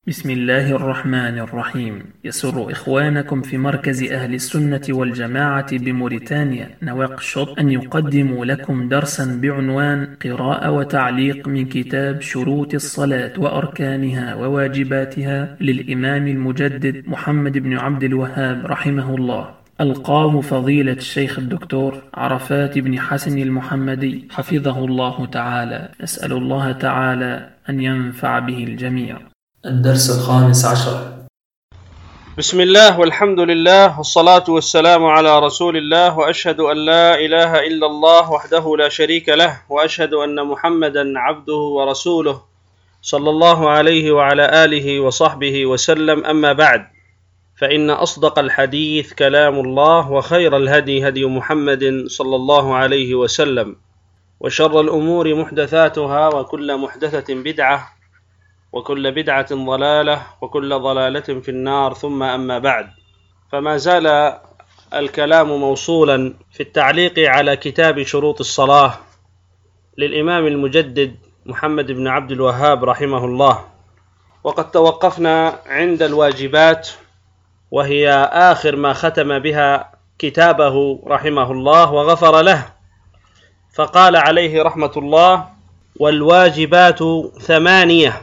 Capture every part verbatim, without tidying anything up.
بسم الله الرحمن الرحيم. يسر إخوانكم في مركز أهل السنة والجماعة بموريتانيا نواكشوط أن يقدموا لكم درسا بعنوان قراءة وتعليق من كتاب شروط الصلاة وأركانها وواجباتها للإمام المجدد محمد بن عبد الوهاب رحمه الله، ألقاه فضيلة الشيخ الدكتور عرفات بن حسن المحمدي حفظه الله تعالى. نسأل الله تعالى أن ينفع به الجميع. الدرس الخامس عشر. بسم الله والحمد لله والصلاة والسلام على رسول الله، وأشهد أن لا إله إلا الله وحده لا شريك له، وأشهد أن محمدا عبده ورسوله صلى الله عليه وعلى آله وصحبه وسلم. أما بعد، فإن أصدق الحديث كلام الله، وخير الهدي هدي محمد صلى الله عليه وسلم، وشر الأمور محدثاتها، وكل محدثة بدعة، وكل بدعة ضلالة، وكل ضلالة في النار. ثم أما بعد، فما زال الكلام موصولا في التعليق على كتاب شروط الصلاة للإمام المجدد محمد بن عبد الوهاب رحمه الله، وقد توقفنا عند الواجبات، وهي آخر ما ختم بها كتابه رحمه الله وغفر له، فقال عليه رحمة الله: والواجبات ثمانية،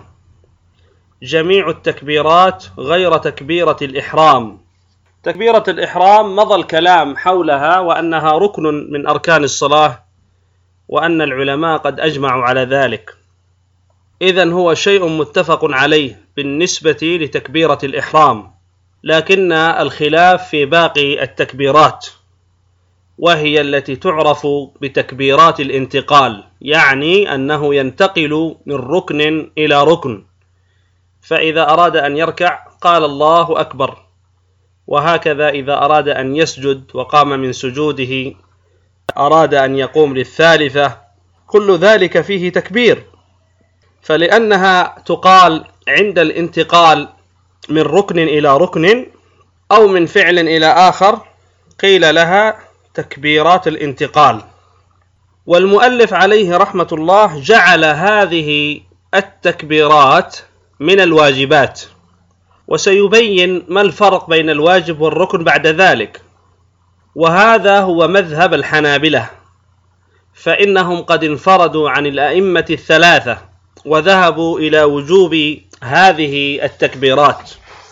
جميع التكبيرات غير تكبيرة الإحرام. تكبيرة الإحرام مضى الكلام حولها، وأنها ركن من أركان الصلاة، وأن العلماء قد أجمعوا على ذلك. إذن هو شيء متفق عليه بالنسبة لتكبيرة الإحرام، لكن الخلاف في باقي التكبيرات، وهي التي تعرف بتكبيرات الانتقال، يعني أنه ينتقل من ركن إلى ركن، فإذا أراد أن يركع قال الله أكبر، وهكذا إذا أراد أن يسجد وقام من سجوده أراد أن يقوم للثالثة، كل ذلك فيه تكبير. فلأنها تقال عند الانتقال من ركن إلى ركن أو من فعل إلى آخر قيل لها تكبيرات الانتقال. والمؤلف عليه رحمة الله جعل هذه التكبيرات من الواجبات، وسيبين ما الفرق بين الواجب والركن بعد ذلك. وهذا هو مذهب الحنابلة، فإنهم قد انفردوا عن الأئمة الثلاثة وذهبوا إلى وجوب هذه التكبيرات.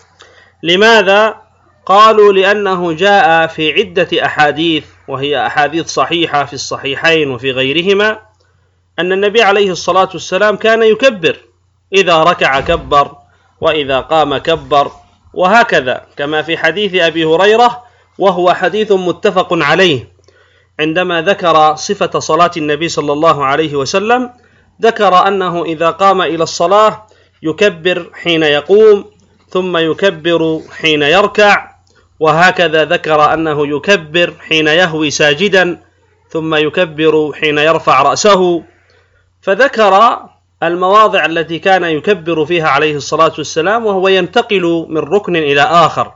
لماذا؟ قالوا لأنه جاء في عدة أحاديث، وهي أحاديث صحيحة في الصحيحين وفي غيرهما، أن النبي عليه الصلاة والسلام كان يكبر، إذا ركع كبر، وإذا قام كبر، وهكذا، كما في حديث أبي هريرة، وهو حديث متفق عليه، عندما ذكر صفة صلاة النبي صلى الله عليه وسلم ذكر أنه إذا قام إلى الصلاة يكبر حين يقوم، ثم يكبر حين يركع، وهكذا ذكر أنه يكبر حين يهوي ساجدا، ثم يكبر حين يرفع رأسه. فذكر المواضع التي كان يكبر فيها عليه الصلاة والسلام وهو ينتقل من ركن إلى آخر.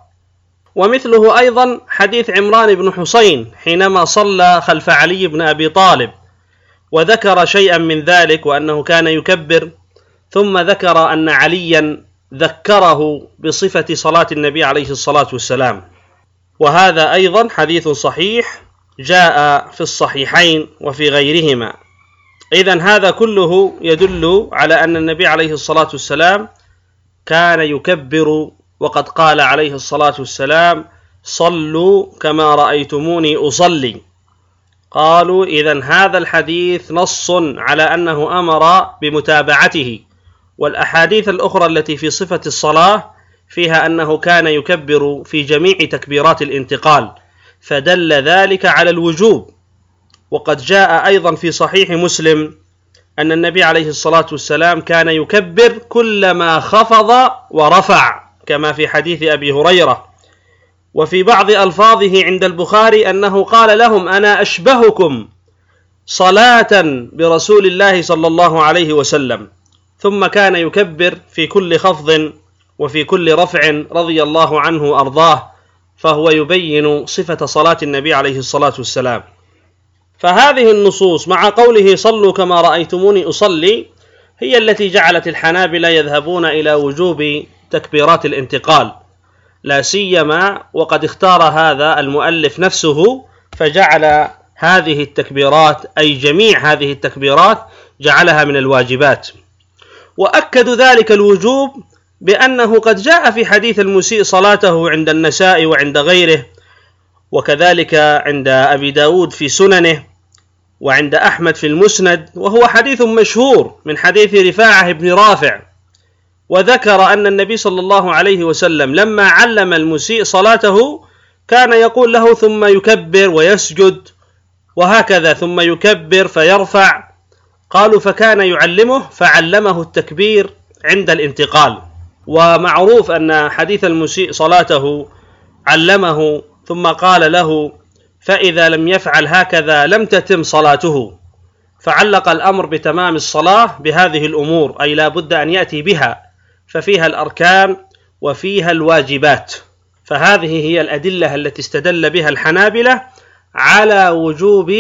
ومثله أيضا حديث عمران بن حسين حينما صلى خلف علي بن أبي طالب، وذكر شيئا من ذلك، وأنه كان يكبر، ثم ذكر أن عليا ذكره بصفة صلاة النبي عليه الصلاة والسلام. وهذا أيضا حديث صحيح جاء في الصحيحين وفي غيرهما. إذن هذا كله يدل على أن النبي عليه الصلاة والسلام كان يكبر، وقد قال عليه الصلاة والسلام: صلوا كما رأيتموني أصلي. قالوا إذن هذا الحديث نص على أنه أمر بمتابعته، والأحاديث الأخرى التي في صفة الصلاة فيها أنه كان يكبر في جميع تكبيرات الانتقال، فدل ذلك على الوجوب. وقد جاء أيضا في صحيح مسلم أن النبي عليه الصلاة والسلام كان يكبر كلما خفض ورفع، كما في حديث أبي هريرة. وفي بعض ألفاظه عند البخاري أنه قال لهم: أنا أشبهكم صلاة برسول الله صلى الله عليه وسلم. ثم كان يكبر في كل خفض وفي كل رفع رضي الله عنه وأرضاه، فهو يبين صفة صلاة النبي عليه الصلاة والسلام. فهذه النصوص مع قوله صلوا كما رأيتموني أصلي هي التي جعلت الحنابلة يذهبون إلى وجوب تكبيرات الانتقال، لا سيما وقد اختار هذا المؤلف نفسه فجعل هذه التكبيرات أي جميع هذه التكبيرات جعلها من الواجبات. وأكدوا ذلك الوجوب بأنه قد جاء في حديث المسيء صلاته عند النساء وعند غيره، وكذلك عند أبي داود في سننه، وعند أحمد في المسند، وهو حديث مشهور من حديث رفاعة بن رافع، وذكر أن النبي صلى الله عليه وسلم لما علم المسيء صلاته كان يقول له ثم يكبر ويسجد وهكذا، ثم يكبر فيرفع. قالوا فكان يعلمه فعلمه التكبير عند الانتقال. ومعروف أن حديث المسيء صلاته علمه ثم قال له فإذا لم يفعل هكذا لم تتم صلاته، فعلق الأمر بتمام الصلاة بهذه الأمور، أي لا بد أن يأتي بها، ففيها الأركان وفيها الواجبات. فهذه هي الأدلة التي استدل بها الحنابلة على وجوب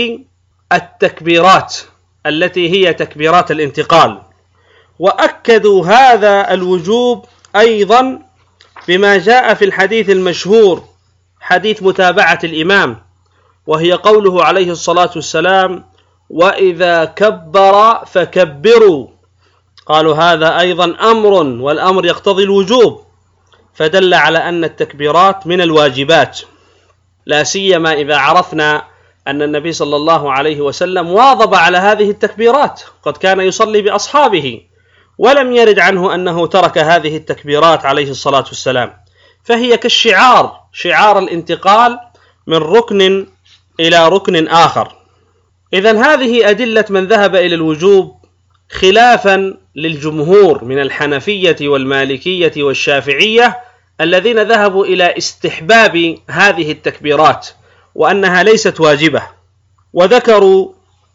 التكبيرات التي هي تكبيرات الانتقال. وأكدوا هذا الوجوب أيضا بما جاء في الحديث المشهور حديث متابعة الإمام، وهي قوله عليه الصلاة والسلام وإذا كبر فكبروا. قالوا هذا أيضا أمر، والأمر يقتضي الوجوب، فدل على أن التكبيرات من الواجبات، لا سيما إذا عرفنا أن النبي صلى الله عليه وسلم واظب على هذه التكبيرات، قد كان يصلي بأصحابه ولم يرد عنه أنه ترك هذه التكبيرات عليه الصلاة والسلام، فهي كالشعار، شعار الانتقال من ركن إلى ركن آخر. إذن هذه أدلة من ذهب إلى الوجوب، خلافا للجمهور من الحنفية والمالكية والشافعية الذين ذهبوا إلى استحباب هذه التكبيرات وأنها ليست واجبة، وذكروا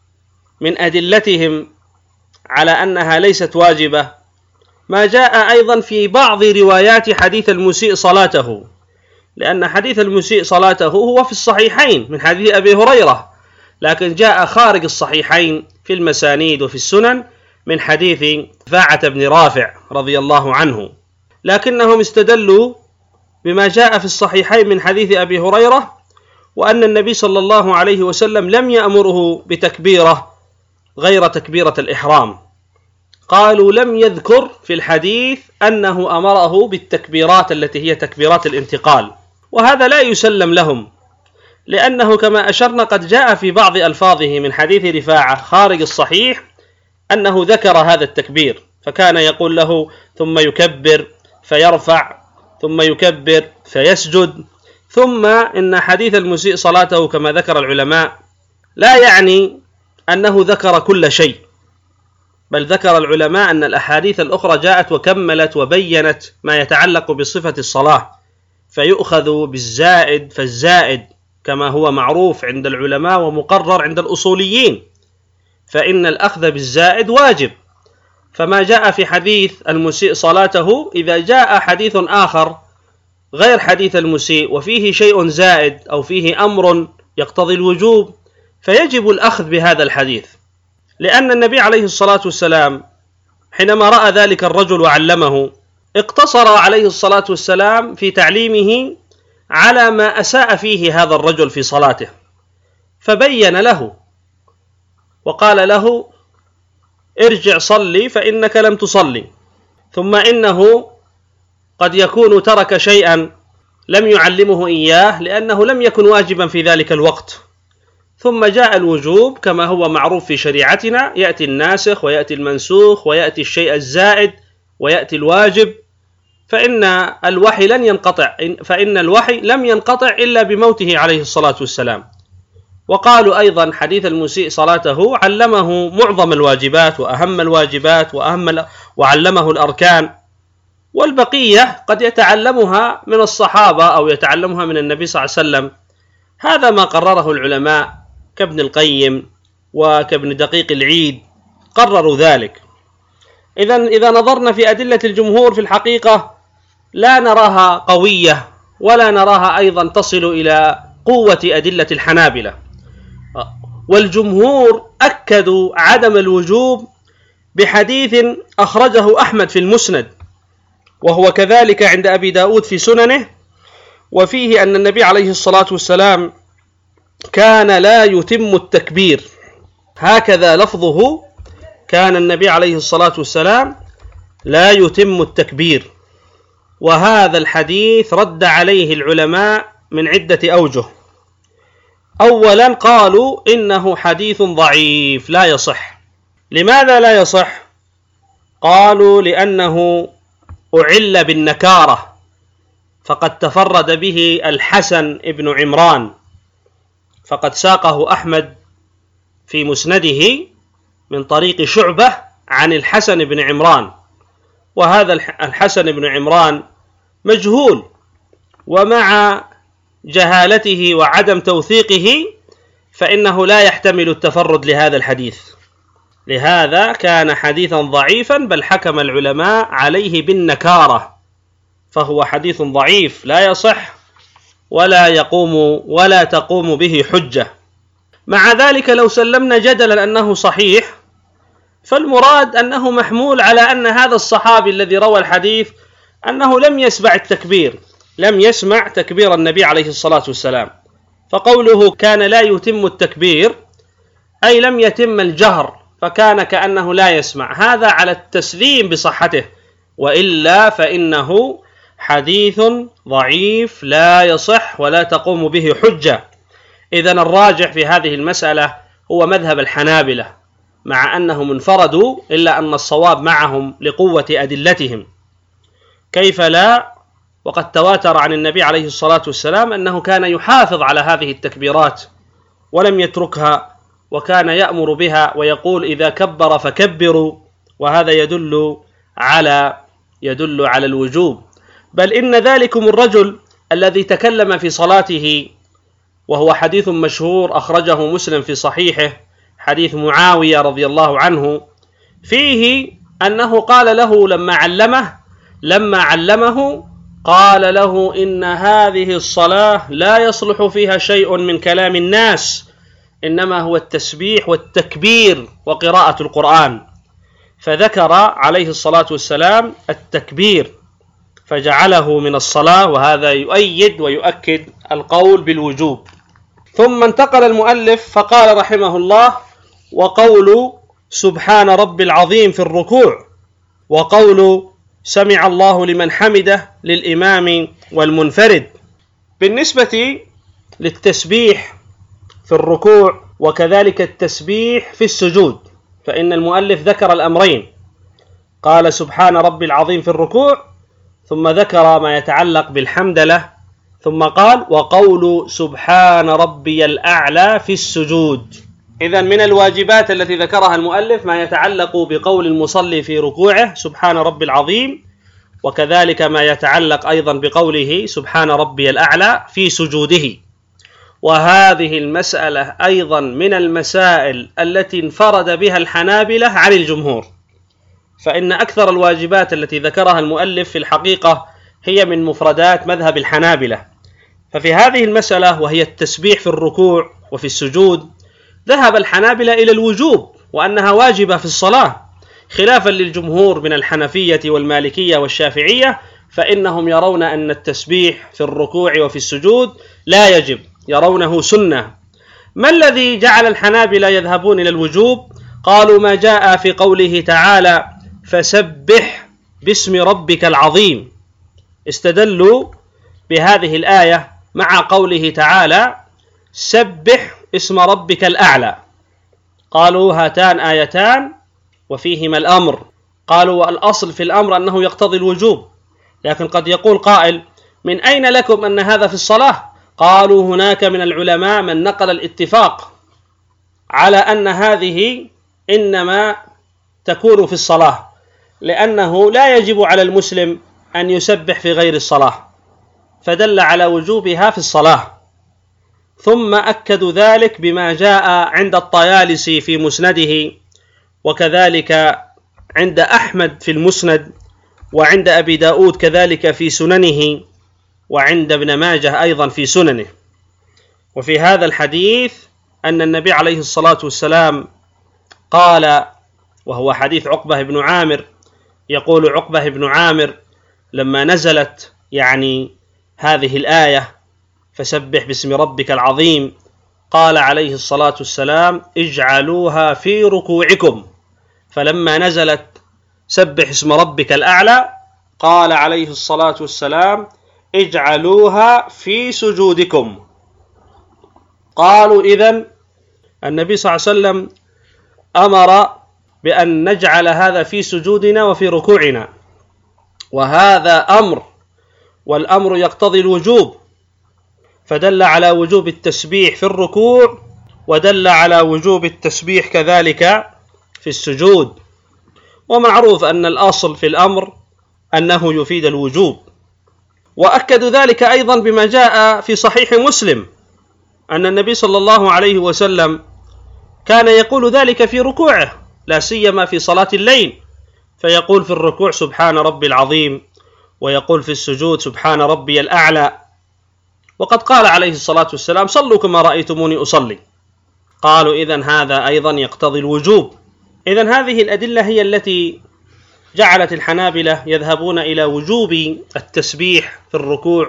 من أدلتهم على أنها ليست واجبة ما جاء أيضا في بعض روايات حديث المسيء صلاته، لأن حديث المسيء صلاته هو في الصحيحين من حديث أبي هريرة، لكن جاء خارج الصحيحين في المسانيد وفي السنن من حديث رفاعة بن رافع رضي الله عنه، لكنهم استدلوا بما جاء في الصحيحين من حديث أبي هريرة، وأن النبي صلى الله عليه وسلم لم يأمره بتكبيرة غير تكبيرة الإحرام. قالوا لم يذكر في الحديث أنه أمره بالتكبيرات التي هي تكبيرات الانتقال، وهذا لا يسلم لهم، لأنه كما أشرنا قد جاء في بعض ألفاظه من حديث رفاعة خارج الصحيح أنه ذكر هذا التكبير، فكان يقول له ثم يكبر فيرفع ثم يكبر فيسجد. ثم إن حديث المسيء صلاته كما ذكر العلماء لا يعني أنه ذكر كل شيء، بل ذكر العلماء أن الأحاديث الأخرى جاءت وكملت وبينت ما يتعلق بصفة الصلاة، فيؤخذ بالزائد فالزائد كما هو معروف عند العلماء ومقرر عند الأصوليين، فإن الأخذ بالزائد واجب. فما جاء في حديث المسيء صلاته إذا جاء حديث آخر غير حديث المسيء وفيه شيء زائد أو فيه أمر يقتضي الوجوب فيجب الأخذ بهذا الحديث، لأن النبي عليه الصلاة والسلام حينما رأى ذلك الرجل وعلمه اقتصر عليه الصلاة والسلام في تعليمه على ما أساء فيه هذا الرجل في صلاته، فبين له وقال له ارجع صلي فإنك لم تصلي، ثم إنه قد يكون ترك شيئا لم يعلمه إياه لأنه لم يكن واجبا في ذلك الوقت. ثم جاء الوجوب كما هو معروف في شريعتنا، يأتي الناسخ ويأتي المنسوخ ويأتي الشيء الزائد ويأتي الواجب، فإن الوحي لن ينقطع فإن الوحي لم ينقطع إلا بموته عليه الصلاة والسلام. وقالوا أيضا حديث المسيء صلاته علمه معظم الواجبات وأهم الواجبات وأهم وعلمه الأركان، والبقية قد يتعلمها من الصحابة أو يتعلمها من النبي صلى الله عليه وسلم. هذا ما قرره العلماء كابن القيم وكابن دقيق العيد، قرروا ذلك. إذن إذا نظرنا في أدلة الجمهور في الحقيقة لا نراها قوية ولا نراها أيضا تصل إلى قوة أدلة الحنابلة، والجمهور أكدوا عدم الوجوب بحديث أخرجه أحمد في المسند، وهو كذلك عند أبي داود في سننه، وفيه أن النبي عليه الصلاة والسلام كان لا يتم التكبير، هكذا لفظه، كان النبي عليه الصلاة والسلام لا يتم التكبير. وهذا الحديث رد عليه العلماء من عدة أوجه. أولا قالوا إنه حديث ضعيف لا يصح. لماذا لا يصح؟ قالوا لأنه أعل بالنكارة، فقد تفرد به الحسن ابن عمران، فقد ساقه أحمد في مسنده من طريق شعبة عن الحسن بن عمران، وهذا الحسن بن عمران مجهول، ومع جهالته وعدم توثيقه فإنه لا يحتمل التفرد لهذا الحديث، لهذا كان حديثا ضعيفا، بل حكم العلماء عليه بالنكارة، فهو حديث ضعيف لا يصح ولا يقوم ولا تقوم به حجة. مع ذلك لو سلمنا جدلا أنه صحيح، فالمراد أنه محمول على أن هذا الصحابي الذي روى الحديث أنه لم يسمع التكبير، لم يسمع تكبير النبي عليه الصلاة والسلام، فقوله كان لا يتم التكبير أي لم يتم الجهر، فكان كأنه لا يسمع، هذا على التسليم بصحته، وإلا فإنه حديث ضعيف لا يصح ولا تقوم به حجة. إذن الراجح في هذه المسألة هو مذهب الحنابلة، مع أنهم انفردوا، إلا أن الصواب معهم لقوة أدلتهم. كيف لا؟ وقد تواتر عن النبي عليه الصلاة والسلام أنه كان يحافظ على هذه التكبيرات ولم يتركها، وكان يأمر بها ويقول إذا كبر فكبروا، وهذا يدل على يدل على الوجوب. بل إن ذلكم الرجل الذي تكلم في صلاته، وهو حديث مشهور أخرجه مسلم في صحيحه، حديث معاوية رضي الله عنه، فيه أنه قال له لما علمه لما علمه قال له إن هذه الصلاة لا يصلح فيها شيء من كلام الناس، إنما هو التسبيح والتكبير وقراءة القرآن، فذكر عليه الصلاة والسلام التكبير فجعله من الصلاة، وهذا يؤيد ويؤكد القول بالوجوب. ثم انتقل المؤلف فقال رحمه الله: وقول سبحان رب العظيم في الركوع، وقول سمع الله لمن حمده للإمام والمنفرد. بالنسبة للتسبيح في الركوع وكذلك التسبيح في السجود، فإن المؤلف ذكر الأمرين، قال سبحان رب العظيم في الركوع، ثم ذكر ما يتعلق بالحمدلة، ثم قال وقول سبحان ربي الأعلى في السجود. إذن من الواجبات التي ذكرها المؤلف ما يتعلق بقول المصلي في ركوعه سبحان ربي العظيم، وكذلك ما يتعلق أيضا بقوله سبحان ربي الأعلى في سجوده. وهذه المسألة أيضا من المسائل التي انفرد بها الحنابلة عن الجمهور، فإن أكثر الواجبات التي ذكرها المؤلف في الحقيقة هي من مفردات مذهب الحنابلة. ففي هذه المسألة وهي التسبيح في الركوع وفي السجود ذهب الحنابلة إلى الوجوب، وأنها واجبة في الصلاة، خلافا للجمهور من الحنفية والمالكية والشافعية، فإنهم يرون أن التسبيح في الركوع وفي السجود لا يجب، يرونه سنة. ما الذي جعل الحنابلة يذهبون إلى الوجوب؟ قالوا ما جاء في قوله تعالى فسبح باسم ربك العظيم، استدلوا بهذه الآية مع قوله تعالى سبح اسم ربك الأعلى، قالوا هاتان آيتان وفيهما الأمر، قالوا الأصل في الأمر أنه يقتضي الوجوب، لكن قد يقول قائل من أين لكم أن هذا في الصلاة؟ قالوا هناك من العلماء من نقل الاتفاق على أن هذه إنما تكون في الصلاة، لأنه لا يجب على المسلم أن يسبح في غير الصلاة، فدل على وجوبها في الصلاة. ثم أكدوا ذلك بما جاء عند الطيالسي في مسنده، وكذلك عند أحمد في المسند، وعند أبي داود كذلك في سننه، وعند ابن ماجه أيضا في سننه. وفي هذا الحديث أن النبي عليه الصلاة والسلام قال، وهو حديث عقبة بن عامر، يقول عقبة بن عامر لما نزلت يعني هذه الآية فسبح باسم ربك العظيم، قال عليه الصلاة والسلام اجعلوها في ركوعكم، فلما نزلت سبح اسم ربك الأعلى قال عليه الصلاة والسلام اجعلوها في سجودكم. قالوا إذن النبي صلى الله عليه وسلم أمر بأن نجعل هذا في سجودنا وفي ركوعنا، وهذا أمر، والأمر يقتضي الوجوب، فدل على وجوب التسبيح في الركوع ودل على وجوب التسبيح كذلك في السجود. ومعروف أن الأصل في الأمر أنه يفيد الوجوب، وأكد ذلك أيضا بما جاء في صحيح مسلم أن النبي صلى الله عليه وسلم كان يقول ذلك في ركوعه، لا سيما في صلاة الليل، فيقول في الركوع سبحان ربي العظيم، ويقول في السجود سبحان ربي الأعلى. وقد قال عليه الصلاة والسلام صلوا كما رأيتموني أصلي. قالوا إذن هذا أيضا يقتضي الوجوب. إذن هذه الأدلة هي التي جعلت الحنابلة يذهبون إلى وجوب التسبيح في الركوع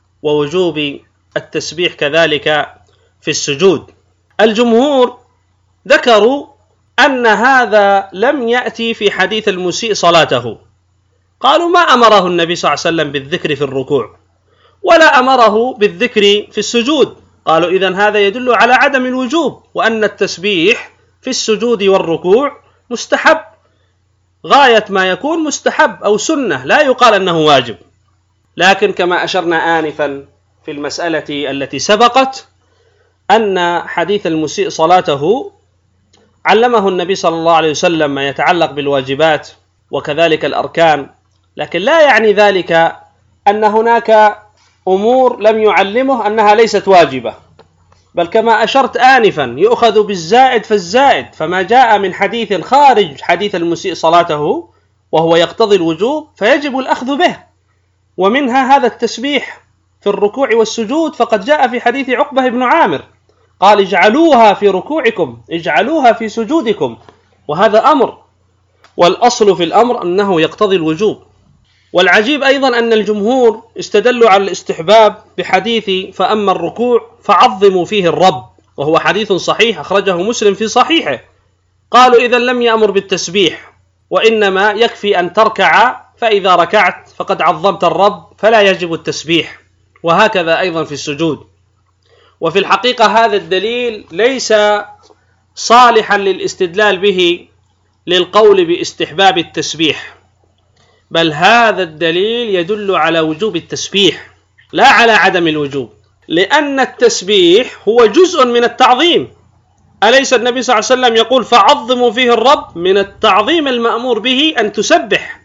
ووجوب التسبيح كذلك في السجود. الجمهور ذكروا أن هذا لم يأتي في حديث المسيء صلاته، قالوا ما أمره النبي صلى الله عليه وسلم بالذكر في الركوع ولا أمره بالذكر في السجود. قالوا إذن هذا يدل على عدم الوجوب، وأن التسبيح في السجود والركوع مستحب، غاية ما يكون مستحب أو سنة، لا يقال أنه واجب. لكن كما أشرنا آنفا في المسألة التي سبقت أن حديث المسيء صلاته علمه النبي صلى الله عليه وسلم ما يتعلق بالواجبات وكذلك الأركان، لكن لا يعني ذلك أن هناك أمور لم يعلمه أنها ليست واجبة، بل كما أشرت آنفا يؤخذ بالزائد فالزائد، فما جاء من حديث خارج حديث المسيء صلاته وهو يقتضي الوجوب فيجب الأخذ به. ومنها هذا التسبيح في الركوع والسجود، فقد جاء في حديث عقبة بن عامر قال اجعلوها في ركوعكم اجعلوها في سجودكم، وهذا أمر، والأصل في الأمر أنه يقتضي الوجوب. والعجيب أيضا أن الجمهور استدلوا على الاستحباب بحديث فأما الركوع فعظموا فيه الرب، وهو حديث صحيح أخرجه مسلم في صحيحه. قالوا إذن لم يأمر بالتسبيح، وإنما يكفي أن تركع، فإذا ركعت فقد عظمت الرب فلا يجب التسبيح، وهكذا أيضا في السجود. وفي الحقيقة هذا الدليل ليس صالحا للاستدلال به للقول باستحباب التسبيح، بل هذا الدليل يدل على وجوب التسبيح لا على عدم الوجوب، لأن التسبيح هو جزء من التعظيم. أليس النبي صلى الله عليه وسلم يقول فعظموا فيه الرب؟ من التعظيم المأمور به أن تسبح.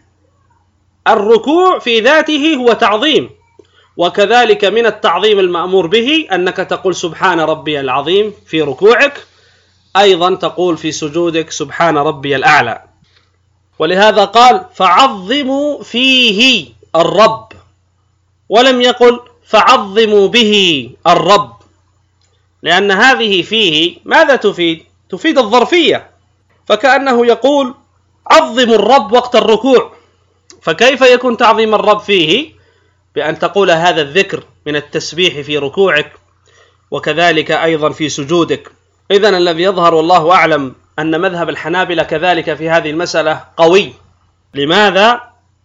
الركوع في ذاته هو تعظيم، وكذلك من التعظيم المأمور به أنك تقول سبحان ربي العظيم في ركوعك، أيضا تقول في سجودك سبحان ربي الأعلى. ولهذا قال فعظموا فيه الرب، ولم يقل فعظموا به الرب، لأن هذه فيه ماذا تفيد؟ تفيد الظرفية، فكأنه يقول عظموا الرب وقت الركوع. فكيف يكون تعظيم الرب فيه؟ بأن تقول هذا الذكر من التسبيح في ركوعك وكذلك أيضا في سجودك. إذن الذي يظهر والله أعلم أن مذهب الحنابلة كذلك في هذه المسألة قوي. لماذا؟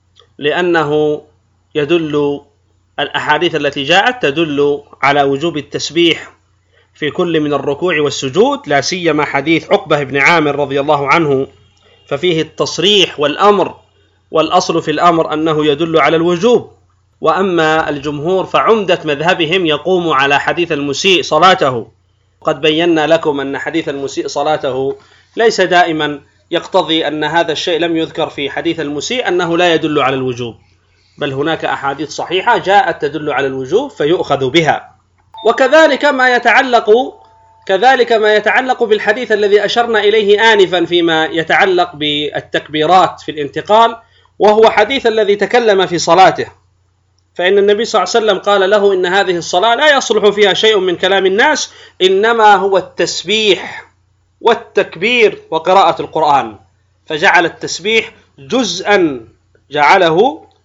لأنه يدل الأحاديث التي جاءت تدل على وجوب التسبيح في كل من الركوع والسجود، لا سيما حديث عقبة بن عامر رضي الله عنه، ففيه التصريح والأمر، والأصل في الأمر أنه يدل على الوجوب. وأما الجمهور فعمدة مذهبهم يقوم على حديث المسيء صلاته. قد بينا لكم أن حديث المسيء صلاته ليس دائما يقتضي أن هذا الشيء لم يذكر في حديث المسيء أنه لا يدل على الوجوب، بل هناك أحاديث صحيحة جاءت تدل على الوجوب فيؤخذ بها. وكذلك ما يتعلق كذلك ما يتعلق بالحديث الذي أشرنا إليه آنفا فيما يتعلق بالتكبيرات في الانتقال، وهو حديث الذي تكلم في صلاته، فإن النبي صلى الله عليه وسلم قال له إن هذه الصلاة لا يصلح فيها شيء من كلام الناس، إنما هو التسبيح والتكبير وقراءة القرآن، فجعل التسبيح جزءا جعله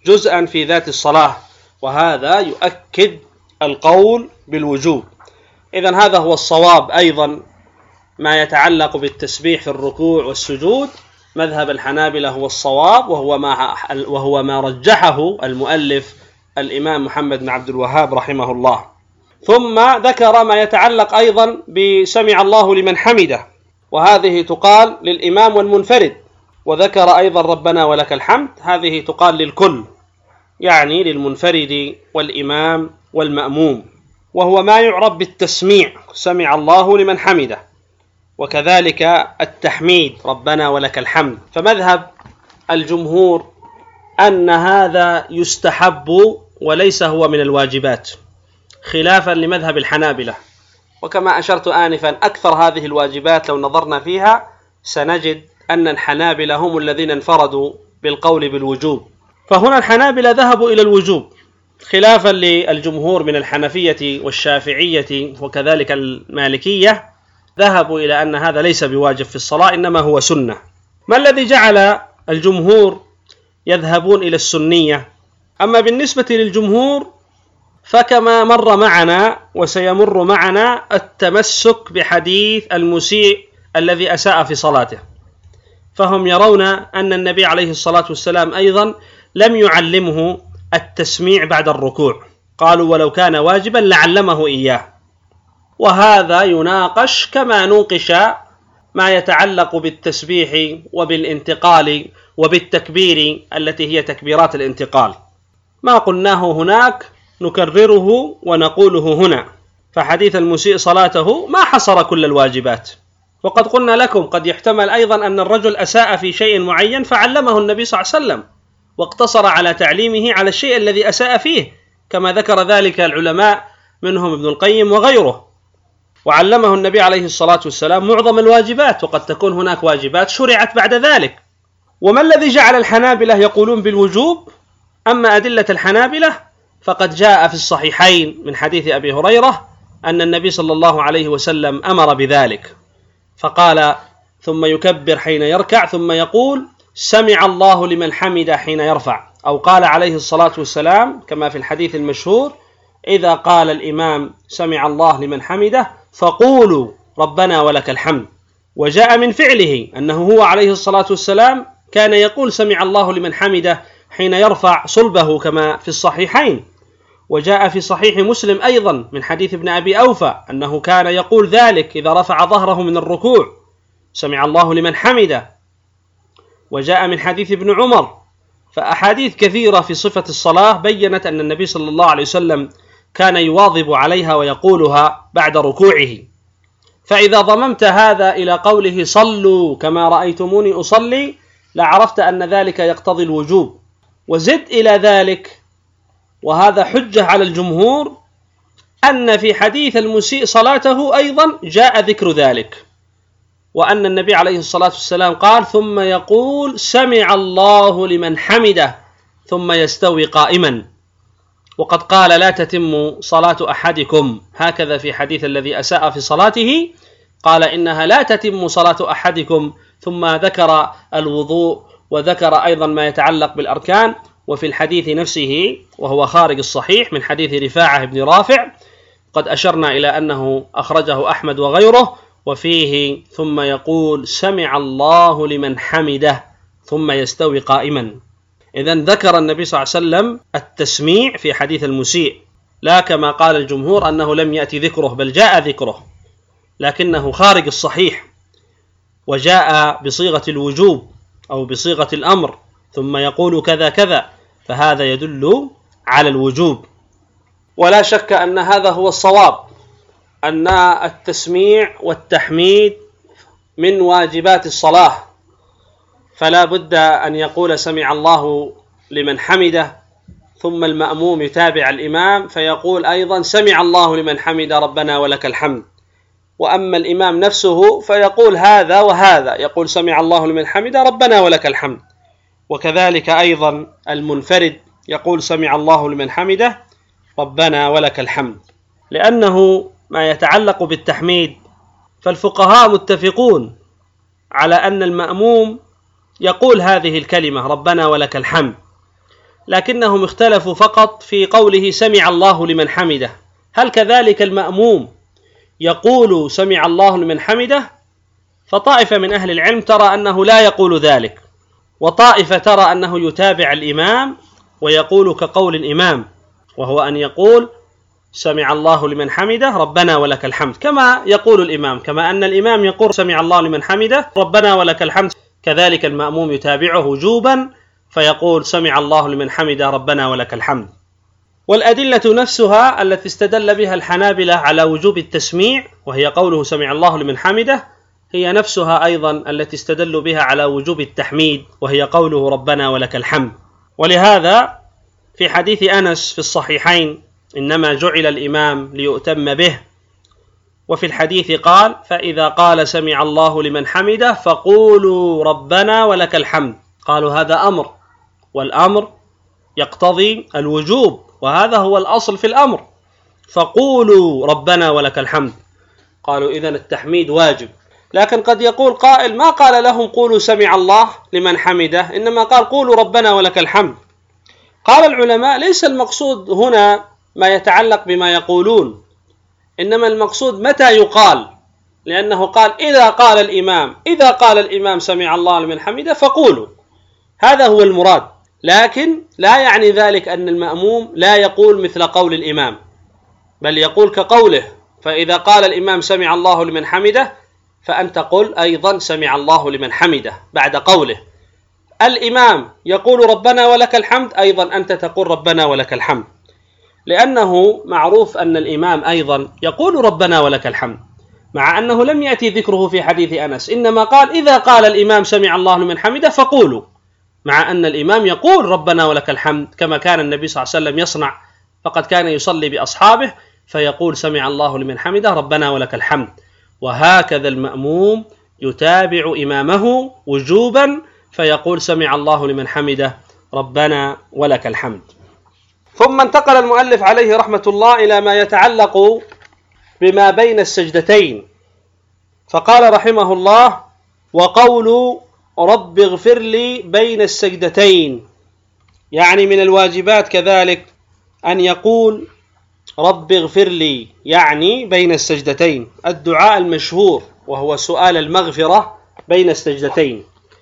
جزءا في ذات الصلاة، وهذا يؤكد القول بالوجوب. إذن هذا هو الصواب. أيضا ما يتعلق بالتسبيح في الركوع والسجود، مذهب الحنابلة هو الصواب، وهو ما وهو ما رجحه المؤلف الإمام محمد بن عبد الوهاب رحمه الله. ثم ذكر ما يتعلق أيضا بسمع الله لمن حمده، وهذه تقال للإمام والمنفرد. وذكر أيضا ربنا ولك الحمد، هذه تقال للكل، يعني للمنفرد والإمام والمأموم، وهو ما يعرف بالتسميع، سمع الله لمن حمده، وكذلك التحميد ربنا ولك الحمد. فمذهب الجمهور أن هذا يستحب وليس هو من الواجبات، خلافا لمذهب الحنابلة. وكما أشرت آنفا، أكثر هذه الواجبات لو نظرنا فيها سنجد أن الحنابلة هم الذين انفردوا بالقول بالوجوب، فهنا الحنابلة ذهبوا إلى الوجوب، خلافا للجمهور من الحنفية والشافعية وكذلك المالكية، ذهبوا إلى أن هذا ليس بواجب في الصلاة، إنما هو سنة. ما الذي جعل الجمهور يذهبون إلى السنية؟ أما بالنسبة للجمهور فكما مر معنا وسيمر معنا التمسك بحديث المسيء الذي أساء في صلاته، فهم يرون أن النبي عليه الصلاة والسلام أيضا لم يعلمه التسميع بعد الركوع، قالوا ولو كان واجبا لعلمه إياه. وهذا يناقش كما نوقش ما يتعلق بالتسبيح وبالانتقال وبالتكبير التي هي تكبيرات الانتقال، ما قلناه هناك نكرره ونقوله هنا. فحديث المسيء صلاته ما حصر كل الواجبات، وقد قلنا لكم قد يحتمل أيضا أن الرجل أساء في شيء معين فعلمه النبي صلى الله عليه وسلم واقتصر على تعليمه على الشيء الذي أساء فيه، كما ذكر ذلك العلماء منهم ابن القيم وغيره، وعلمه النبي عليه الصلاة والسلام معظم الواجبات، وقد تكون هناك واجبات شرعت بعد ذلك. وما الذي جعل الحنابلة يقولون بالوجوب؟ أما أدلة الحنابلة فقد جاء في الصحيحين من حديث أبي هريرة أن النبي صلى الله عليه وسلم أمر بذلك، فقال ثم يكبر حين يركع ثم يقول سمع الله لمن حمده حين يرفع، أو قال عليه الصلاة والسلام كما في الحديث المشهور إذا قال الإمام سمع الله لمن حمده فقولوا ربنا ولك الحمد. وجاء من فعله أنه هو عليه الصلاة والسلام كان يقول سمع الله لمن حمده حين يرفع صلبه كما في الصحيحين. وجاء في صحيح مسلم أيضا من حديث ابن أبي أوفى أنه كان يقول ذلك إذا رفع ظهره من الركوع سمع الله لمن حمده. وجاء من حديث ابن عمر. فأحاديث كثيرة في صفة الصلاة بيّنت أن النبي صلى الله عليه وسلم كان يواظب عليها ويقولها بعد ركوعه. فإذا ضممت هذا إلى قوله صلوا كما رأيتموني أصلي لعرفت أن ذلك يقتضي الوجوب. وزد إلى ذلك، وهذا حجة على الجمهور، أن في حديث المسيء صلاته أيضا جاء ذكر ذلك، وأن النبي عليه الصلاة والسلام قال ثم يقول سمع الله لمن حمده ثم يستوي قائما. وقد قال لا تتم صلاة أحدكم، هكذا في حديث الذي أساء في صلاته قال إنها لا تتم صلاة أحدكم، ثم ذكر الوضوء وذكر أيضا ما يتعلق بالأركان. وفي الحديث نفسه وهو خارج الصحيح من حديث رفاعة بن رافع قد أشرنا إلى أنه أخرجه أحمد وغيره، وفيه ثم يقول سمع الله لمن حمده ثم يستوي قائما. إذن ذكر النبي صلى الله عليه وسلم التسميع في حديث المسيء، لا كما قال الجمهور أنه لم يأتي ذكره، بل جاء ذكره لكنه خارج الصحيح، وجاء بصيغة الوجوب أو بصيغة الأمر ثم يقول كذا كذا، فهذا يدل على الوجوب. ولا شك أن هذا هو الصواب، أن التسميع والتحميد من واجبات الصلاة، فلا بد أن يقول سمع الله لمن حمده، ثم المأموم يتابع الإمام فيقول أيضا سمع الله لمن حمده ربنا ولك الحمد. وأما الإمام نفسه فيقول هذا وهذا، يقول سمع الله لمن حمده ربنا ولك الحمد. وكذلك أيضا المنفرد يقول سمع الله لمن حمده ربنا ولك الحمد. لأنه ما يتعلق بالتحميد فالفقهاء متفقون على أن المأموم يقول هذه الكلمة ربنا ولك الحمد، لكنهم اختلفوا فقط في قوله سمع الله لمن حمده، هل كذلك المأموم يقول سمع الله لمن حمده؟ فطائفة من أهل العلم ترى أنه لا يقول ذلك، وطائفة ترى أنه يتابع الإمام ويقول كقول الإمام، وهو أن يقول سمع الله لمن حمده ربنا ولك الحمد، كما يقول الإمام، كما أن الإمام يقول سمع الله لمن حمده ربنا ولك الحمد، كذلك المأموم يتابعه وجوبا فيقول سمع الله لمن حمده ربنا ولك الحمد. والأدلة نفسها التي استدل بها الحنابلة على وجوب التسميع، وهي قوله سمع الله لمن حمده، هي نفسها أيضا التي استدلوا بها على وجوب التحميد، وهي قوله ربنا ولك الحمد. ولهذا في حديث أنس في الصحيحين إنما جعل الإمام ليؤتم به، وفي الحديث قال فإذا قال سمع الله لمن حمده فقولوا ربنا ولك الحمد. قالوا هذا أمر، والأمر يقتضي الوجوب، وهذا هو الأصل في الأمر، فقولوا ربنا ولك الحمد. قالوا إذن التحميد واجب. لكن قد يقول قائل ما قال لهم قولوا سمع الله لمن حمده، إنما قال قولوا ربنا ولك الحمد. قال العلماء ليس المقصود هنا ما يتعلق بما يقولون، إنما المقصود متى يقال، لأنه قال إذا قال الإمام إذا قال الإمام سمع الله لمن حمده فقولوا، هذا هو المراد. لكن لا يعني ذلك أن المأموم لا يقول مثل قول الإمام، بل يقول كقوله، فإذا قال الإمام سمع الله لمن حمده فأنت قل أيضا سمع الله لمن حمده بعد قوله. الإمام يقول ربنا ولك الحمد، أيضا أنت تقول ربنا ولك الحمد، لأنه معروف أن الإمام أيضا يقول ربنا ولك الحمد، مع أنه لم يأتي ذكره في حديث أنس، إنما قال إذا قال الإمام سمع الله لمن حمده فقولوا، مع أن الإمام يقول ربنا ولك الحمد، كما كان النبي صلى الله عليه وسلم يصنع، فقد كان يصلي بأصحابه فيقول سمع الله لمن حمده ربنا ولك الحمد. وهكذا المأموم يتابع إمامه وجوبا فيقول سمع الله لمن حمده ربنا ولك الحمد. ثم انتقل المؤلف عليه رحمة الله إلى ما يتعلق بما بين السجدتين، فقال رحمه الله وقول رب اغفر لي بين السجدتين، يعني من الواجبات كذلك أن يقول رب اغفر لي، يعني بين السجدتين، الدعاء المشهور وهو سؤال المغفرة بين السجدتين.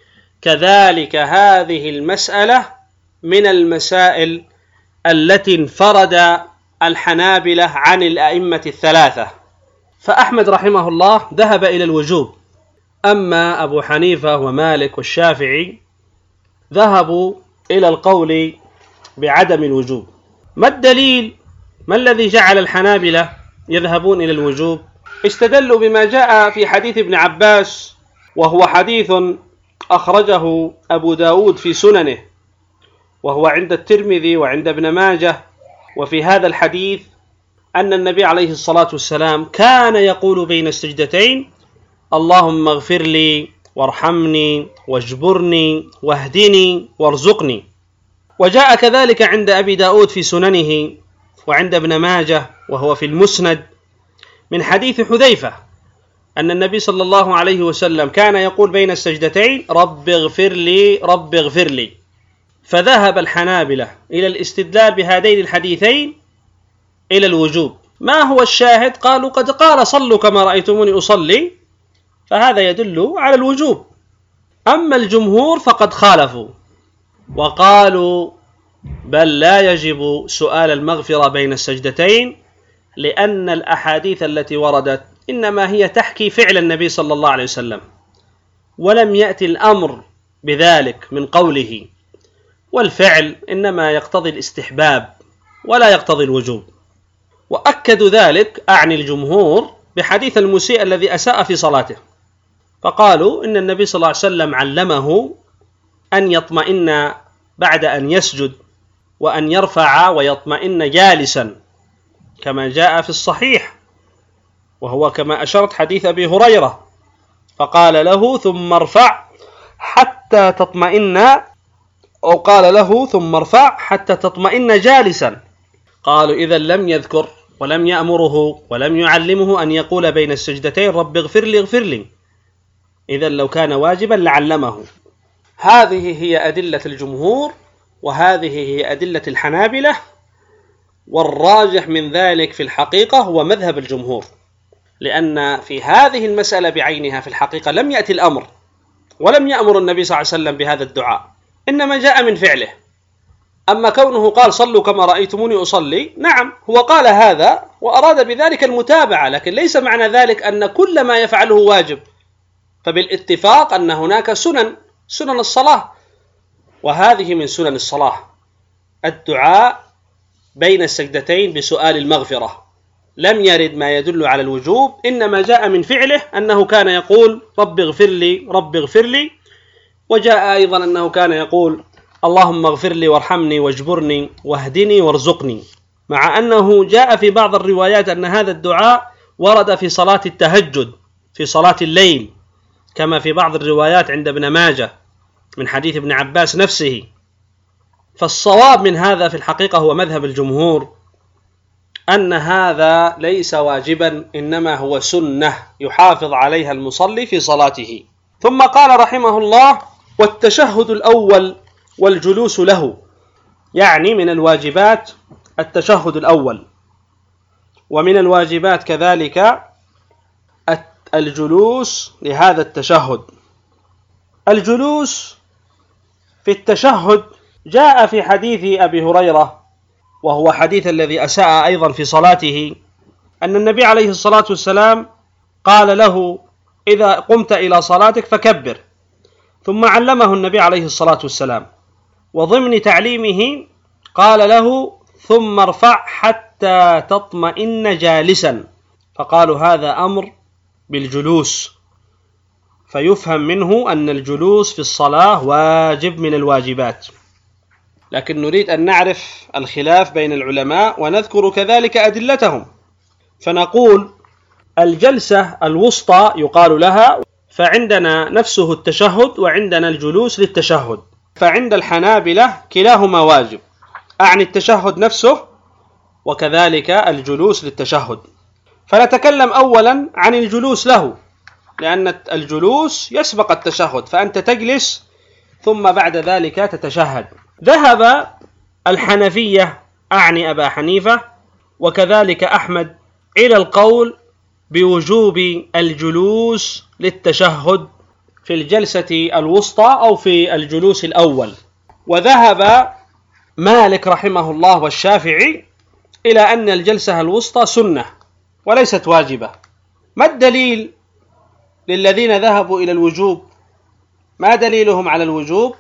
كذلك هذه المسألة من المسائل التي انفرد الحنابلة عن الأئمة الثلاثة، فأحمد رحمه الله ذهب إلى الوجوب، أما أبو حنيفة ومالك والشافعي ذهبوا إلى القول بعدم الوجوب. ما الدليل؟ ما الذي جعل الحنابلة يذهبون إلى الوجوب؟ استدلوا بما جاء في حديث ابن عباس، وهو حديث أخرجه أبو داود في سننه، وهو عند الترمذي وعند ابن ماجه. وفي هذا الحديث أن النبي عليه الصلاة والسلام كان يقول بين السجدتين اللهم اغفر لي وارحمني واجبرني واهدني وارزقني. وجاء كذلك عند أبي داود في سننه وعند ابن ماجه وهو في المسند من حديث حذيفة أن النبي صلى الله عليه وسلم كان يقول بين السجدتين رب اغفر لي رب اغفر لي. فذهب الحنابلة إلى الاستدلال بهذين الحديثين إلى الوجوب. ما هو الشاهد؟ قالوا قد قال صلوا كما رأيتموني أصلي، فهذا يدل على الوجوب. أما الجمهور فقد خالفوا وقالوا بل لا يجب سؤال المغفرة بين السجدتين، لأن الأحاديث التي وردت إنما هي تحكي فعل النبي صلى الله عليه وسلم، ولم يأتي الأمر بذلك من قوله، والفعل إنما يقتضي الاستحباب ولا يقتضي الوجوب. وأكدوا ذلك أعني الجمهور بحديث المسيء الذي أساء في صلاته، فقالوا إن النبي صلى الله عليه وسلم علمه أن يطمئن بعد أن يسجد، وأن يرفع ويطمئن جالسا كما جاء في الصحيح، وهو كما أشرت حديث أبي هريرة، فقال له ثم ارفع حتى تطمئن، أو قال له ثم ارفع حتى تطمئن جالسا. قالوا إذا لم يذكر ولم يأمره ولم يعلمه أن يقول بين السجدتين رب اغفر لي اغفر لي، إذا لو كان واجبا لعلمه. هذه هي أدلة الجمهور، وهذه هي أدلة الحنابلة، والراجح من ذلك في الحقيقة هو مذهب الجمهور، لأن في هذه المسألة بعينها في الحقيقة لم يأتي الأمر ولم يأمر النبي صلى الله عليه وسلم بهذا الدعاء، إنما جاء من فعله. أما كونه قال صلوا كما رأيتموني أصلي، نعم هو قال هذا وأراد بذلك المتابعة، لكن ليس معنى ذلك أن كل ما يفعله واجب، فبالاتفاق أن هناك سنن سنن الصلاة، وهذه من سنن الصلاة الدعاء بين السجدتين بسؤال المغفرة. لم يرد ما يدل على الوجوب، إنما جاء من فعله أنه كان يقول رب اغفر لي رب اغفر لي، وجاء أيضا أنه كان يقول اللهم اغفر لي وارحمني واجبرني واهدني وارزقني، مع أنه جاء في بعض الروايات أن هذا الدعاء ورد في صلاة التهجد في صلاة الليل، كما في بعض الروايات عند ابن ماجه من حديث ابن عباس نفسه. فالصواب من هذا في الحقيقة هو مذهب الجمهور، أن هذا ليس واجبا، إنما هو سنة يحافظ عليها المصلي في صلاته. ثم قال رحمه الله والتشهد الأول والجلوس له، يعني من الواجبات التشهد الأول، ومن الواجبات كذلك الجلوس لهذا التشهد. الجلوس في التشهد جاء في حديث أبي هريرة، وهو حديث الذي أساء أيضا في صلاته، أن النبي عليه الصلاة والسلام قال له إذا قمت إلى صلاتك فكبر، ثم علمه النبي عليه الصلاة والسلام، وضمن تعليمه قال له ثم ارفع حتى تطمئن جالسا، فقالوا هذا أمر بالجلوس، فيفهم منه أن الجلوس في الصلاة واجب من الواجبات. لكن نريد أن نعرف الخلاف بين العلماء ونذكر كذلك أدلتهم. فنقول الجلسة الوسطى يقال لها، فعندنا نفسه التشهد وعندنا الجلوس للتشهد. فعند الحنابلة كلاهما واجب، أعني التشهد نفسه وكذلك الجلوس للتشهد. فنتكلم أولا عن الجلوس له، لأن الجلوس يسبق التشهد، فأنت تجلس ثم بعد ذلك تتشهد. ذهب الحنفية أعني أبا حنيفة وكذلك أحمد إلى القول بوجوب الجلوس للتشهد في الجلسة الوسطى أو في الجلوس الأول. وذهب مالك رحمه الله والشافعي إلى أن الجلسة الوسطى سنة وليست واجبة. ما الدليل للذين ذهبوا إلى الوجوب؟ ما دليلهم على الوجوب؟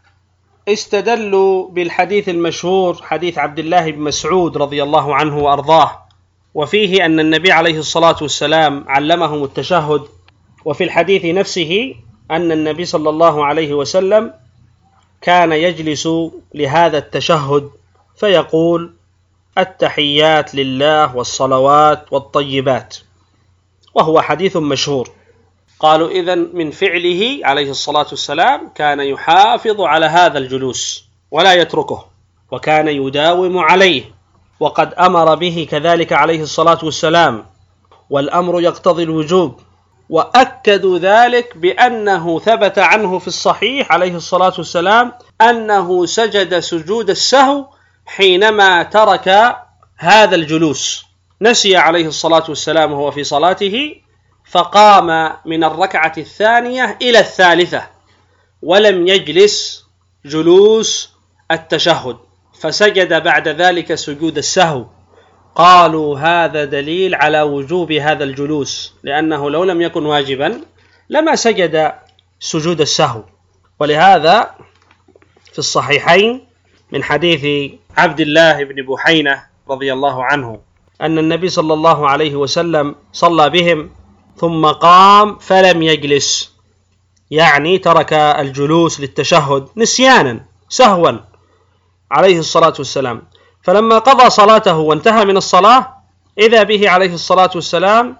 استدلوا بالحديث المشهور حديث عبد الله بن مسعود رضي الله عنه وأرضاه، وفيه أن النبي عليه الصلاة والسلام علمهم التشهد، وفي الحديث نفسه أن النبي صلى الله عليه وسلم كان يجلس لهذا التشهد فيقول التحيات لله والصلوات والطيبات، وهو حديث مشهور. قالوا إذن من فعله عليه الصلاة والسلام كان يحافظ على هذا الجلوس ولا يتركه، وكان يداوم عليه، وقد أمر به كذلك عليه الصلاة والسلام، والأمر يقتضي الوجوب. وأكدوا ذلك بأنه ثبت عنه في الصحيح عليه الصلاة والسلام أنه سجد سجود السهو حينما ترك هذا الجلوس، نسي عليه الصلاة والسلام وهو في صلاته، فقام من الركعة الثانية إلى الثالثة ولم يجلس جلوس التشهد، فسجد بعد ذلك سجود السهو. قالوا هذا دليل على وجوب هذا الجلوس، لأنه لو لم يكن واجبا لما سجد سجود السهو. ولهذا في الصحيحين من حديث عبد الله بن بحينة رضي الله عنه أن النبي صلى الله عليه وسلم صلى بهم ثم قام فلم يجلس، يعني ترك الجلوس للتشهد نسيانا سهوا عليه الصلاة والسلام. فلما قضى صلاته وانتهى من الصلاة إذا به عليه الصلاة والسلام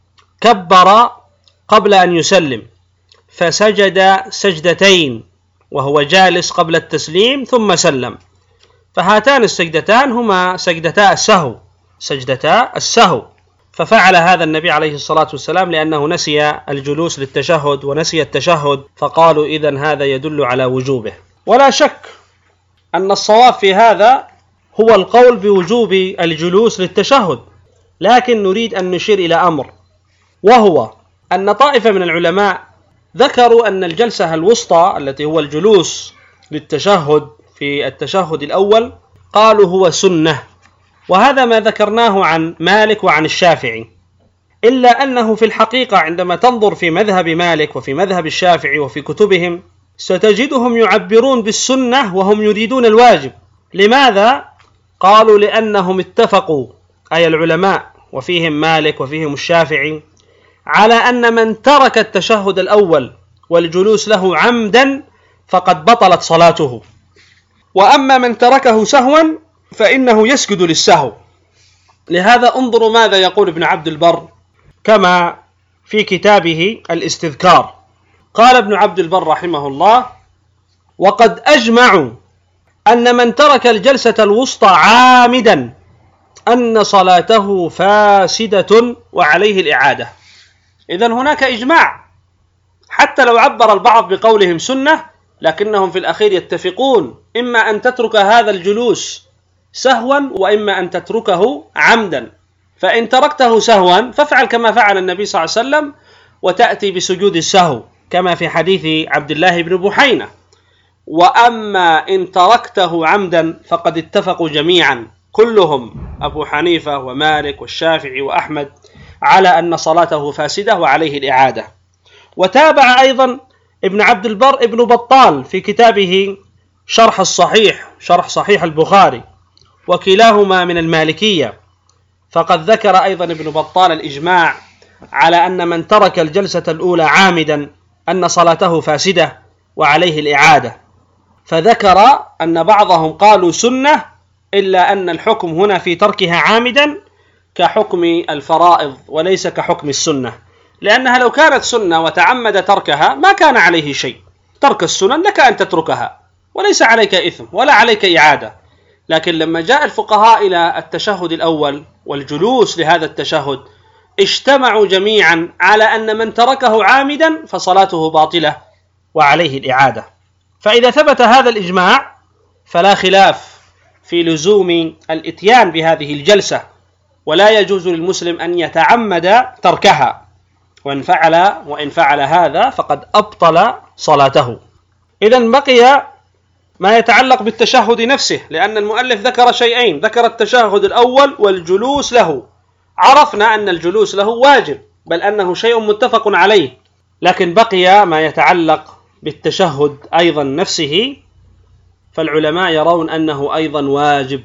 كبر قبل أن يسلم، فسجد سجدتين وهو جالس قبل التسليم ثم سلم، فهاتان السجدتان هما سجدتا السهو سجدتا السهو ففعل هذا النبي عليه الصلاة والسلام لأنه نسي الجلوس للتشهد ونسي التشهد، فقالوا إذن هذا يدل على وجوبه. ولا شك أن الصواب في هذا هو القول بوجوب الجلوس للتشهد، لكن نريد أن نشير إلى أمر، وهو أن طائفة من العلماء ذكروا أن الجلسة الوسطى التي هو الجلوس للتشهد في التشهد الأول قالوا هو سنة، وهذا ما ذكرناه عن مالك وعن الشافعي، إلا أنه في الحقيقة عندما تنظر في مذهب مالك وفي مذهب الشافعي وفي كتبهم ستجدهم يعبرون بالسنة وهم يريدون الواجب. لماذا؟ قالوا لأنهم اتفقوا، أي العلماء وفيهم مالك وفيهم الشافعي، على أن من ترك التشهد الأول والجلوس له عمدا فقد بطلت صلاته، وأما من تركه سهوا فإنه يسجد للسهو. لهذا انظروا ماذا يقول ابن عبد البر كما في كتابه الاستذكار. قال ابن عبد البر رحمه الله: وقد أجمعوا أن من ترك الجلسة الوسطى عامدا أن صلاته فاسدة وعليه الإعادة. إذن هناك إجماع، حتى لو عبر البعض بقولهم سنة لكنهم في الأخير يتفقون إما أن تترك هذا الجلوس سهوا وإما أن تتركه عمدا. فإن تركته سهوا فافعل كما فعل النبي صلى الله عليه وسلم وتأتي بسجود السهو كما في حديث عبد الله بن بحينة. وأما إن تركته عمدا فقد اتفقوا جميعا كلهم، أبو حنيفة ومالك والشافعي وأحمد، على أن صلاته فاسدة وعليه الإعادة. وتابع أيضا ابن عبد البر ابن بطال في كتابه شرح الصحيح، شرح صحيح البخاري، وكلاهما من المالكية، فقد ذكر أيضا ابن بطال الإجماع على أن من ترك الجلسة الأولى عامدا أن صلاته فاسدة وعليه الإعادة. فذكر أن بعضهم قالوا سنة، إلا أن الحكم هنا في تركها عامدا كحكم الفرائض وليس كحكم السنة، لأنها لو كانت سنة وتعمد تركها ما كان عليه شيء. ترك السنن لك أن تتركها وليس عليك إثم ولا عليك إعادة. لكن لما جاء الفقهاء إلى التشهد الأول والجلوس لهذا التشهد اجتمعوا جميعا على أن من تركه عامدا فصلاته باطلة وعليه الإعادة. فإذا ثبت هذا الإجماع فلا خلاف في لزوم الإتيان بهذه الجلسة، ولا يجوز للمسلم أن يتعمد تركها، وإن فعل وإن فعل هذا فقد أبطل صلاته. إذن بقي ما يتعلق بالتشهد نفسه، لأن المؤلف ذكر شيئين، ذكر التشهد الأول والجلوس له. عرفنا أن الجلوس له واجب، بل أنه شيء متفق عليه، لكن بقي ما يتعلق بالتشهد أيضا نفسه، فالعلماء يرون أنه أيضا واجب.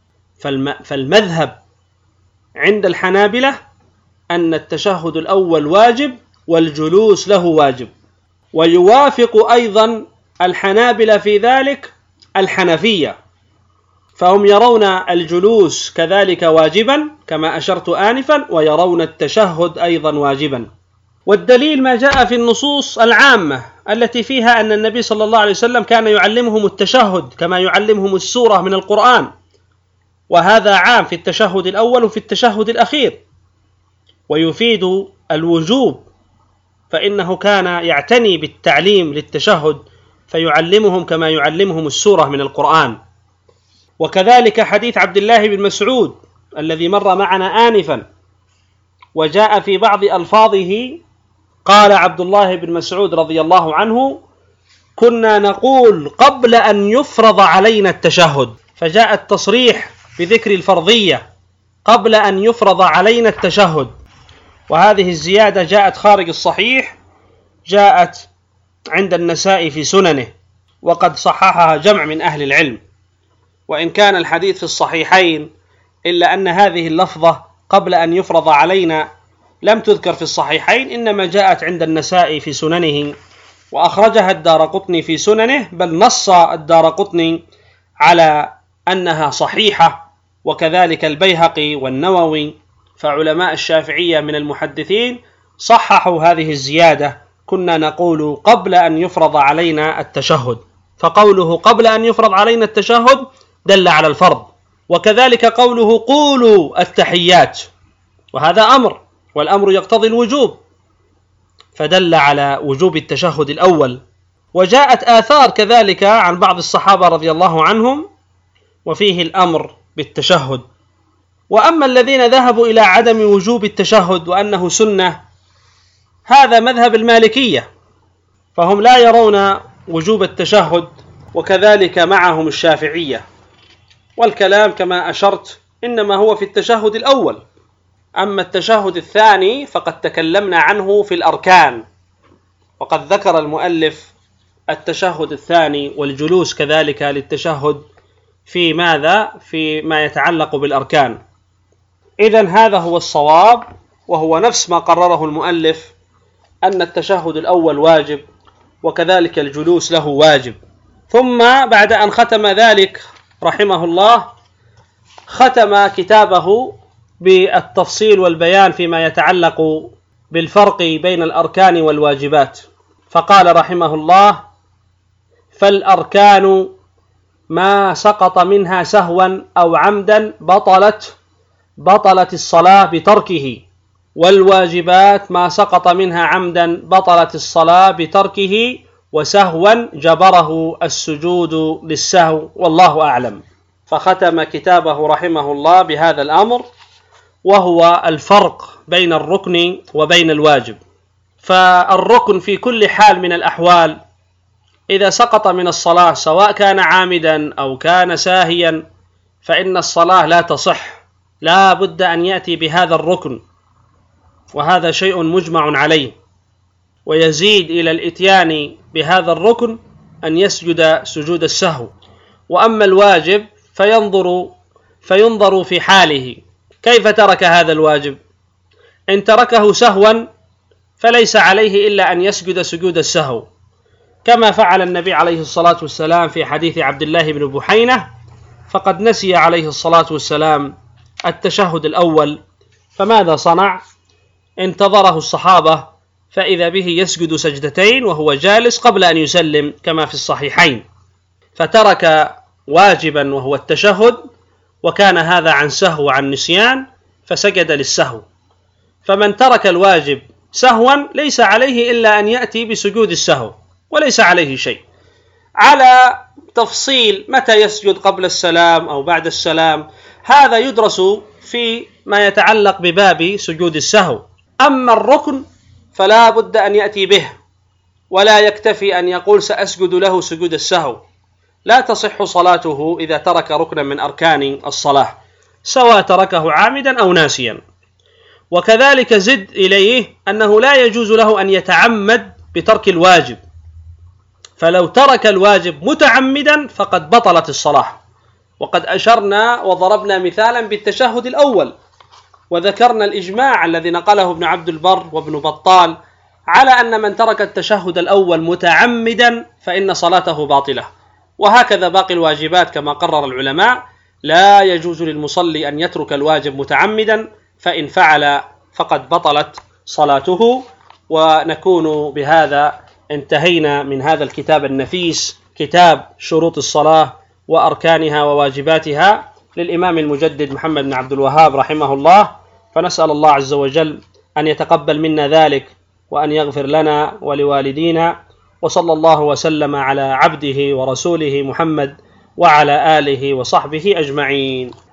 فالمذهب عند الحنابلة أن التشهد الأول واجب والجلوس له واجب، ويوافق أيضا الحنابلة في ذلك الحنفية، فهم يرون الجلوس كذلك واجبا كما أشرت آنفا، ويرون التشهد أيضا واجبا. والدليل ما جاء في النصوص العامة التي فيها أن النبي صلى الله عليه وسلم كان يعلمهم التشهد كما يعلمهم السورة من القرآن، وهذا عام في التشهد الأول وفي التشهد الأخير، ويفيد الوجوب، فإنه كان يعتني بالتعليم للتشهد فيعلمهم كما يعلمهم السورة من القرآن. وكذلك حديث عبد الله بن مسعود الذي مر معنا آنفا، وجاء في بعض ألفاظه قال عبد الله بن مسعود رضي الله عنه: كنا نقول قبل أن يفرض علينا التشهد، فجاء التصريح بذكر الفرضية قبل أن يفرض علينا التشهد. وهذه الزيادة جاءت خارج الصحيح، جاءت عند النسائي في سننه، وقد صححها جمع من أهل العلم. وإن كان الحديث في الصحيحين إلا أن هذه اللفظة قبل أن يفرض علينا لم تذكر في الصحيحين، إنما جاءت عند النسائي في سننه، وأخرجها الدارقطني في سننه، بل نص الدارقطني على أنها صحيحة، وكذلك البيهقي والنووي. فعلماء الشافعية من المحدثين صححوا هذه الزيادة: كنا نقول قبل أن يفرض علينا التشهد. فقوله قبل أن يفرض علينا التشهد دل على الفرض، وكذلك قوله قولوا التحيات، وهذا أمر، والأمر يقتضي الوجوب، فدل على وجوب التشهد الأول. وجاءت آثار كذلك عن بعض الصحابة رضي الله عنهم وفيه الأمر بالتشهد. وأما الذين ذهبوا إلى عدم وجوب التشهد وأنه سنة، هذا مذهب المالكية، فهم لا يرون وجوب التشهد، وكذلك معهم الشافعية. والكلام كما أشرت إنما هو في التشهد الأول، أما التشهد الثاني فقد تكلمنا عنه في الأركان، وقد ذكر المؤلف التشهد الثاني والجلوس كذلك للتشهد في ماذا؟ في ما يتعلق بالأركان. إذن هذا هو الصواب، وهو نفس ما قرره المؤلف، أن التشهد الأول واجب وكذلك الجلوس له واجب. ثم بعد أن ختم ذلك رحمه الله، ختم كتابه بالتفصيل والبيان فيما يتعلق بالفرق بين الأركان والواجبات، فقال رحمه الله: فالأركان ما سقط منها سهوا أو عمدا بطلت بطلت الصلاة بتركه، والواجبات ما سقط منها عمدا بطلت الصلاة بتركه، وسهوا جبره السجود للسهو، والله أعلم. فختم كتابه رحمه الله بهذا الأمر، وهو الفرق بين الركن وبين الواجب. فالركن في كل حال من الأحوال إذا سقط من الصلاة سواء كان عامدا أو كان ساهيا فإن الصلاة لا تصح، لا بد أن يأتي بهذا الركن، وهذا شيء مجمع عليه. ويزيد إلى الإتيان بهذا الركن أن يسجد سجود السهو. وأما الواجب فينظر فينظر في حاله، كيف ترك هذا الواجب؟ إن تركه سهوا فليس عليه إلا أن يسجد سجود السهو، كما فعل النبي عليه الصلاة والسلام في حديث عبد الله بن بحينة، فقد نسي عليه الصلاة والسلام التشهد الأول، فماذا صنع؟ انتظره الصحابة فإذا به يسجد سجدتين وهو جالس قبل أن يسلم كما في الصحيحين، فترك واجبا وهو التشهد، وكان هذا عن سهو عن نسيان فسجد للسهو. فمن ترك الواجب سهوا ليس عليه إلا أن يأتي بسجود السهو وليس عليه شيء. على تفصيل متى يسجد قبل السلام أو بعد السلام هذا يدرس في ما يتعلق بباب سجود السهو. أما الركن فلا بد أن يأتي به، ولا يكتفي أن يقول سأسجد له سجود السهو، لا تصح صلاته إذا ترك ركنا من أركان الصلاة، سواء تركه عامدا أو ناسيا. وكذلك زد إليه أنه لا يجوز له أن يتعمد بترك الواجب، فلو ترك الواجب متعمدا فقد بطلت الصلاة. وقد أشرنا وضربنا مثالا بالتشهد الأول، وذكرنا الإجماع الذي نقله ابن عبد البر وابن بطال على أن من ترك التشهد الأول متعمدا فإن صلاته باطلة. وهكذا باقي الواجبات كما قرر العلماء، لا يجوز للمصلي أن يترك الواجب متعمدا، فإن فعل فقد بطلت صلاته. ونكون بهذا انتهينا من هذا الكتاب النفيس، كتاب شروط الصلاة وأركانها وواجباتها للإمام المجدد محمد بن عبد الوهاب رحمه الله. فنسأل الله عز وجل أن يتقبل منا ذلك وأن يغفر لنا ولوالدينا، وصلى الله وسلم على عبده ورسوله محمد وعلى آله وصحبه أجمعين.